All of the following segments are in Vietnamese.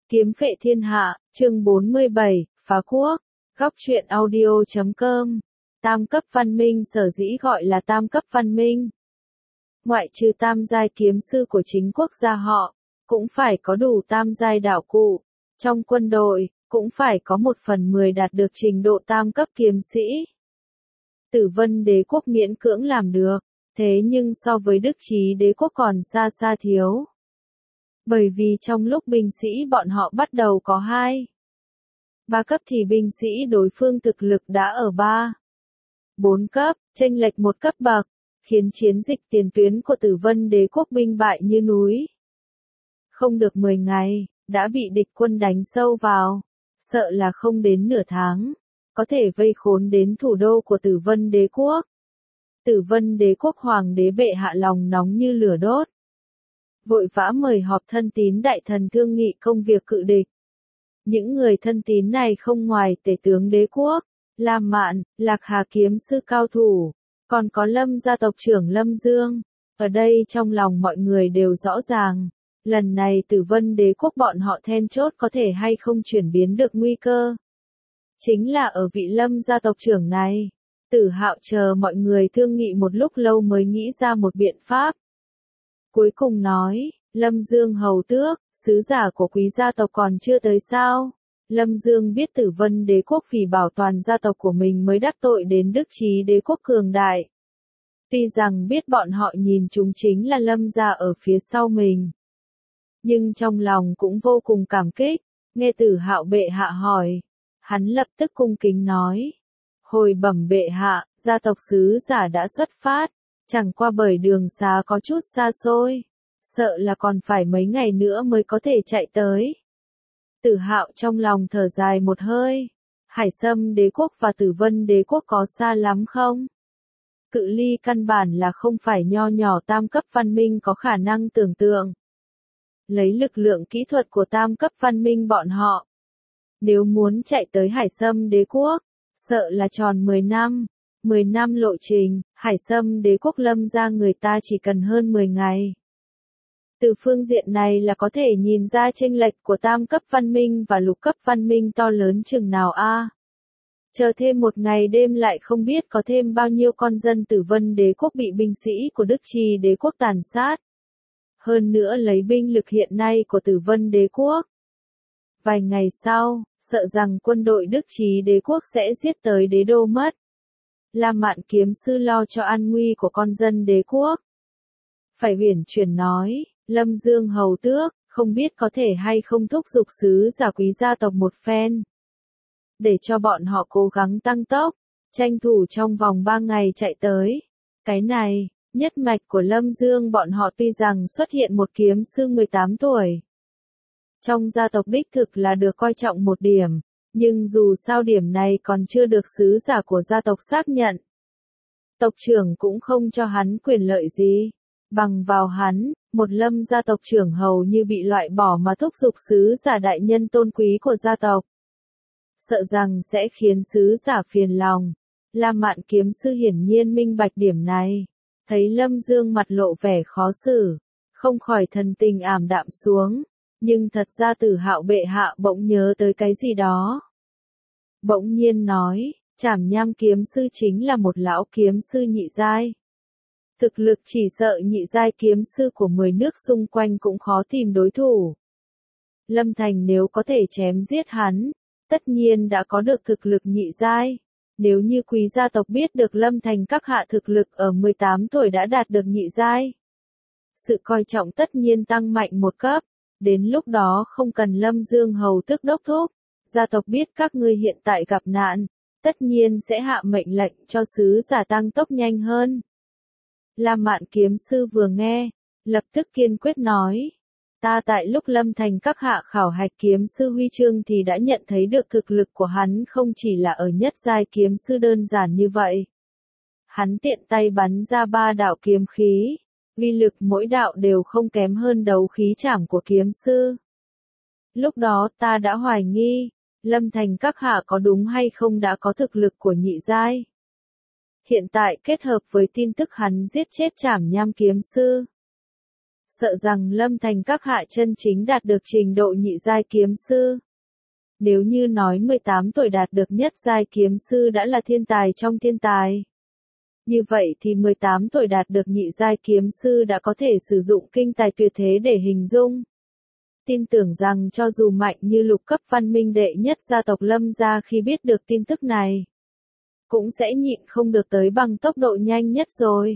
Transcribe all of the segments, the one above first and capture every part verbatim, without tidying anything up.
Kiếm phệ thiên hạ, chương bốn mươi bảy, phá quốc, góc truyện audio chấm com. Tam cấp văn minh sở dĩ gọi là tam cấp văn minh. Ngoại trừ tam giai kiếm sư của chính quốc gia họ, cũng phải có đủ tam giai đạo cụ. Trong quân đội, cũng phải có một phần mười đạt được trình độ tam cấp kiếm sĩ. Tử Vân đế quốc miễn cưỡng làm được, thế nhưng so với Đức Trí đế quốc còn xa xa thiếu. Bởi vì trong lúc binh sĩ bọn họ bắt đầu có hai, ba cấp thì binh sĩ đối phương thực lực đã ở ba, bốn cấp, chênh lệch một cấp bậc, khiến chiến dịch tiền tuyến của Tử Vân đế quốc binh bại như núi. Không được mười ngày, đã bị địch quân đánh sâu vào, sợ là không đến nửa tháng, có thể vây khốn đến thủ đô của Tử Vân đế quốc. Tử Vân đế quốc hoàng đế bệ hạ lòng nóng như lửa đốt. Vội vã mời họp thân tín đại thần thương nghị công việc cự địch. Những người thân tín này không ngoài tể tướng đế quốc, Lam Mạn, Lạc Hà kiếm sư cao thủ, còn có Lâm gia tộc trưởng Lâm Dương. Ở đây trong lòng mọi người đều rõ ràng, lần này Tử Vân đế quốc bọn họ then chốt có thể hay không chuyển biến được nguy cơ. Chính là ở vị Lâm gia tộc trưởng này. Tử Hạo chờ mọi người thương nghị một lúc lâu mới nghĩ ra một biện pháp. Cuối cùng nói, Lâm Dương hầu tước, sứ giả của quý gia tộc còn chưa tới sao? Lâm Dương biết Tử Vân đế quốc vì bảo toàn gia tộc của mình mới đắc tội đến Đức Trí đế quốc cường đại. Tuy rằng biết bọn họ nhìn chúng chính là Lâm gia ở phía sau mình, nhưng trong lòng cũng vô cùng cảm kích. Nghe Tử Hạo bệ hạ hỏi, hắn lập tức cung kính nói, hồi bẩm bệ hạ, gia tộc sứ giả đã xuất phát, chẳng qua bởi đường xá có chút xa xôi, sợ là còn phải mấy ngày nữa mới có thể chạy tới. Tử Hạo trong lòng thở dài một hơi, Hải Sâm đế quốc và Tử Vân đế quốc có xa lắm không? Cự ly căn bản là không phải nho nhỏ tam cấp văn minh có khả năng tưởng tượng. Lấy lực lượng kỹ thuật của tam cấp văn minh bọn họ, nếu muốn chạy tới Hải Sâm đế quốc, sợ là tròn mười năm, mười năm lộ trình, Hải Sâm đế quốc Lâm gia người ta chỉ cần hơn mười ngày. Từ phương diện này là có thể nhìn ra chênh lệch của tam cấp văn minh và lục cấp văn minh to lớn chừng nào a. À, chờ thêm một ngày đêm lại không biết có thêm bao nhiêu con dân Tử Vân đế quốc bị binh sĩ của Đức Trí đế quốc tàn sát. Hơn nữa lấy binh lực hiện nay của Tử Vân đế quốc, vài ngày sau, sợ rằng quân đội Đức Trí đế quốc sẽ giết tới đế đô mất. Lam Mạn kiếm sư lo cho an nguy của con dân đế quốc. Phải uyển chuyển nói, Lâm Dương hầu tước, không biết có thể hay không thúc giục sứ giả quý gia tộc một phen, để cho bọn họ cố gắng tăng tốc, tranh thủ trong vòng ba ngày chạy tới. Cái này, nhất mạch của Lâm Dương bọn họ tuy rằng xuất hiện một kiếm sư mười tám tuổi. Trong gia tộc đích thực là được coi trọng một điểm, nhưng dù sao điểm này còn chưa được sứ giả của gia tộc xác nhận. Tộc trưởng cũng không cho hắn quyền lợi gì, bằng vào hắn, một Lâm gia tộc trưởng hầu như bị loại bỏ mà thúc giục sứ giả đại nhân tôn quý của gia tộc. Sợ rằng sẽ khiến sứ giả phiền lòng. Lam Mạn kiếm sư hiển nhiên minh bạch điểm này, thấy Lâm Dương mặt lộ vẻ khó xử, không khỏi thần tình ảm đạm xuống. Nhưng thật ra Tử Hạo bệ hạ bỗng nhớ tới cái gì đó. Bỗng nhiên nói, Trảm Nham kiếm sư chính là một lão kiếm sư nhị giai. Thực lực chỉ sợ nhị giai kiếm sư của mười nước xung quanh cũng khó tìm đối thủ. Lâm Thành nếu có thể chém giết hắn, tất nhiên đã có được thực lực nhị giai. Nếu như quý gia tộc biết được Lâm Thành các hạ thực lực ở mười tám tuổi đã đạt được nhị giai, sự coi trọng tất nhiên tăng mạnh một cấp. Đến lúc đó không cần Lâm Dương hầu tước đốc thúc, gia tộc biết các ngươi hiện tại gặp nạn, tất nhiên sẽ hạ mệnh lệnh cho sứ giả tăng tốc nhanh hơn. Lam Mạn kiếm sư vừa nghe, lập tức kiên quyết nói, ta tại lúc Lâm Thành các hạ khảo hạch kiếm sư huy chương thì đã nhận thấy được thực lực của hắn không chỉ là ở nhất giai kiếm sư đơn giản như vậy. Hắn tiện tay bắn ra ba đạo kiếm khí, uy lực mỗi đạo đều không kém hơn đấu khí trảm của kiếm sư. Lúc đó ta đã hoài nghi, Lâm Thành các hạ có đúng hay không đã có thực lực của nhị giai. Hiện tại kết hợp với tin tức hắn giết chết Trảm Nham kiếm sư, sợ rằng Lâm Thành các hạ chân chính đạt được trình độ nhị giai kiếm sư. Nếu như nói mười tám tuổi đạt được nhất giai kiếm sư đã là thiên tài trong thiên tài. Như vậy thì mười tám tuổi đạt được nhị giai kiếm sư đã có thể sử dụng kinh tài tuyệt thế để hình dung. Tin tưởng rằng cho dù mạnh như lục cấp văn minh đệ nhất gia tộc Lâm gia khi biết được tin tức này, cũng sẽ nhịn không được tới bằng tốc độ nhanh nhất rồi.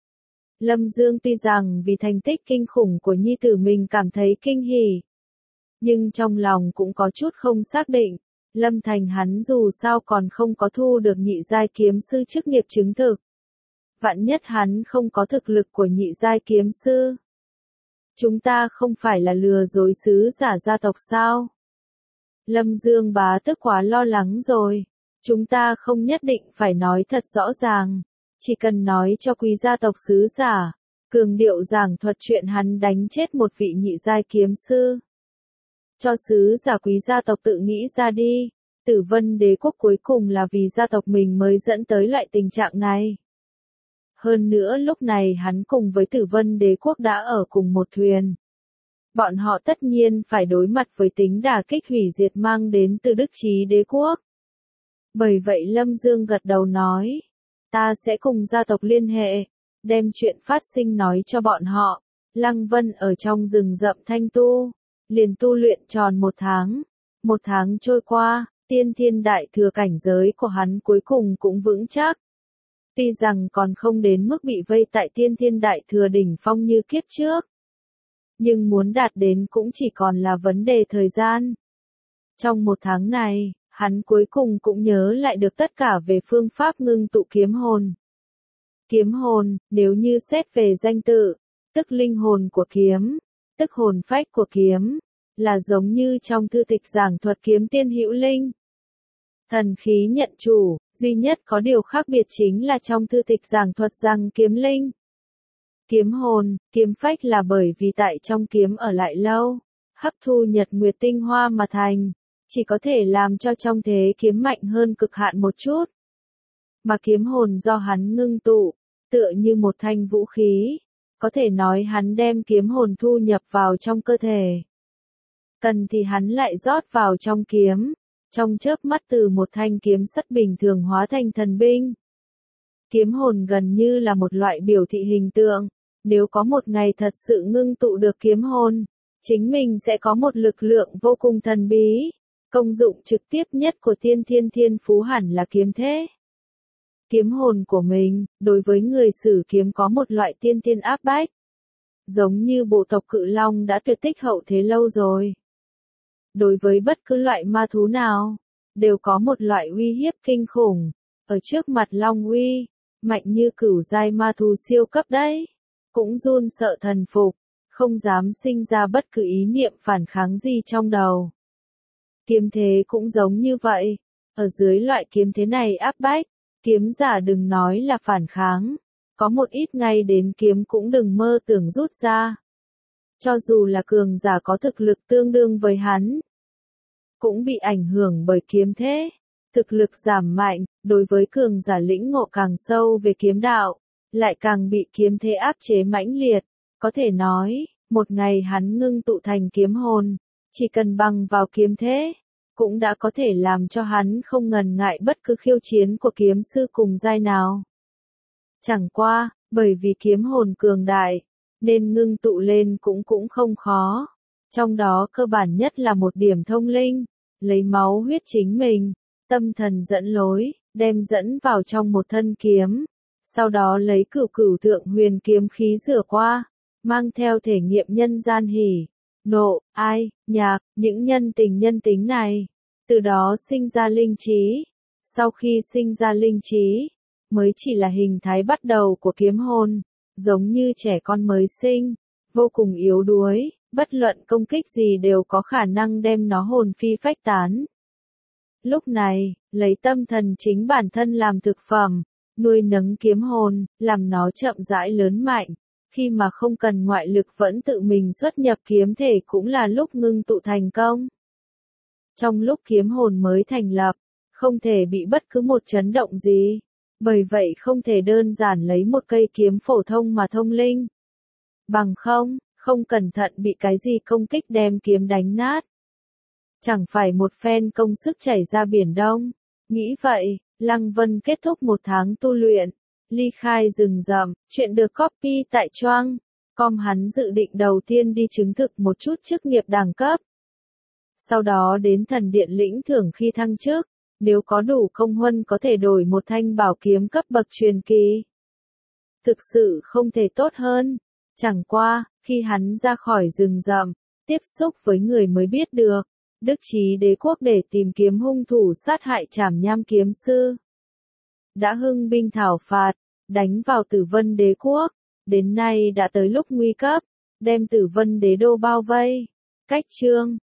Lâm Dương tuy rằng vì thành tích kinh khủng của nhi tử mình cảm thấy kinh hỉ, nhưng trong lòng cũng có chút không xác định. Lâm Thành hắn dù sao còn không có thu được nhị giai kiếm sư chức nghiệp chứng thực. Vạn nhất hắn không có thực lực của nhị giai kiếm sư. Chúng ta không phải là lừa dối sứ giả gia tộc sao? Lâm Dương bá tức quá lo lắng rồi. Chúng ta không nhất định phải nói thật rõ ràng. Chỉ cần nói cho quý gia tộc sứ giả. Cường điệu giảng thuật chuyện hắn đánh chết một vị nhị giai kiếm sư. Cho sứ giả quý gia tộc tự nghĩ ra đi. Tử Vân đế quốc cuối cùng là vì gia tộc mình mới dẫn tới loại tình trạng này. Hơn nữa lúc này hắn cùng với Tử Vân đế quốc đã ở cùng một thuyền. Bọn họ tất nhiên phải đối mặt với tính đả kích hủy diệt mang đến từ Đức Trí đế quốc. Bởi vậy Lâm Dương gật đầu nói, ta sẽ cùng gia tộc liên hệ, đem chuyện phát sinh nói cho bọn họ. Lăng Vân ở trong rừng rậm thanh tu, liền tu luyện tròn một tháng. Một tháng trôi qua, tiên thiên đại thừa cảnh giới của hắn cuối cùng cũng vững chắc. Tuy rằng còn không đến mức bị vây tại tiên thiên đại thừa đỉnh phong như kiếp trước. Nhưng muốn đạt đến cũng chỉ còn là vấn đề thời gian. Trong một tháng này, hắn cuối cùng cũng nhớ lại được tất cả về phương pháp ngưng tụ kiếm hồn. Kiếm hồn, nếu như xét về danh tự, tức linh hồn của kiếm, tức hồn phách của kiếm, là giống như trong thư tịch giảng thuật kiếm tiên hữu linh. Thần khí nhận chủ, duy nhất có điều khác biệt chính là trong thư tịch giảng thuật rằng kiếm linh. Kiếm hồn, kiếm phách là bởi vì tại trong kiếm ở lại lâu, hấp thu nhật nguyệt tinh hoa mà thành, chỉ có thể làm cho trong thế kiếm mạnh hơn cực hạn một chút. Mà kiếm hồn do hắn ngưng tụ, tựa như một thanh vũ khí, có thể nói hắn đem kiếm hồn thu nhập vào trong cơ thể. Cần thì hắn lại rót vào trong kiếm, trong chớp mắt từ một thanh kiếm sắt bình thường hóa thành thần binh. Kiếm hồn gần như là một loại biểu thị hình tượng, nếu có một ngày thật sự ngưng tụ được kiếm hồn, chính mình sẽ có một lực lượng vô cùng thần bí, công dụng trực tiếp nhất của tiên thiên thiên phú hẳn là kiếm thế. Kiếm hồn của mình, đối với người sử kiếm có một loại tiên thiên áp bách. Giống như bộ tộc cự long đã tuyệt tích hậu thế lâu rồi. Đối với bất cứ loại ma thú nào, đều có một loại uy hiếp kinh khủng. Ở trước mặt long uy, mạnh như cửu giai ma thú siêu cấp đấy. Cũng run sợ thần phục, không dám sinh ra bất cứ ý niệm phản kháng gì trong đầu. Kiếm thế cũng giống như vậy. Ở dưới loại kiếm thế này áp bách, kiếm giả đừng nói là phản kháng. Có một ít ngay đến kiếm cũng đừng mơ tưởng rút ra. Cho dù là cường giả có thực lực tương đương với hắn, cũng bị ảnh hưởng bởi kiếm thế. Thực lực giảm mạnh, đối với cường giả lĩnh ngộ càng sâu về kiếm đạo, lại càng bị kiếm thế áp chế mãnh liệt. Có thể nói, một ngày hắn ngưng tụ thành kiếm hồn, chỉ cần bằng vào kiếm thế, cũng đã có thể làm cho hắn không ngần ngại bất cứ khiêu chiến của kiếm sư cùng giai nào. Chẳng qua, bởi vì kiếm hồn cường đại, nên ngưng tụ lên cũng cũng không khó. Trong đó cơ bản nhất là một điểm thông linh, lấy máu huyết chính mình, tâm thần dẫn lối, đem dẫn vào trong một thân kiếm. Sau đó lấy cửu cửu thượng huyền kiếm khí rửa qua, mang theo thể nghiệm nhân gian hỉ, nộ, ai, nhạc, những nhân tình nhân tính này. Từ đó sinh ra linh trí. Sau khi sinh ra linh trí, mới chỉ là hình thái bắt đầu của kiếm hồn, giống như trẻ con mới sinh, vô cùng yếu đuối, bất luận công kích gì đều có khả năng đem nó hồn phi phách tán. Lúc này, lấy tâm thần chính bản thân làm thực phẩm, nuôi nấng kiếm hồn, làm nó chậm rãi lớn mạnh, khi mà không cần ngoại lực vẫn tự mình xuất nhập kiếm thể cũng là lúc ngưng tụ thành công. Trong lúc kiếm hồn mới thành lập, không thể bị bất cứ một chấn động gì. Bởi vậy không thể đơn giản lấy một cây kiếm phổ thông mà thông linh. Bằng không, không cẩn thận bị cái gì công kích đem kiếm đánh nát. Chẳng phải một phen công sức chảy ra biển đông. Nghĩ vậy, Lăng Vân kết thúc một tháng tu luyện, ly khai rừng rậm, chuyện được copy tại choang chấm com. Hắn dự định đầu tiên đi chứng thực một chút chức nghiệp đẳng cấp. Sau đó đến thần điện lĩnh thưởng khi thăng chức, nếu có đủ công huân có thể đổi một thanh bảo kiếm cấp bậc truyền kỳ. Thực sự không thể tốt hơn. Chẳng qua, khi hắn ra khỏi rừng rậm, tiếp xúc với người mới biết được, Đức Chí Đế quốc để tìm kiếm hung thủ sát hại Trảm Nham kiếm sư. Đã hưng binh thảo phạt, đánh vào Tử Vân Đế quốc, đến nay đã tới lúc nguy cấp, đem Tử Vân Đế đô bao vây. Cách chương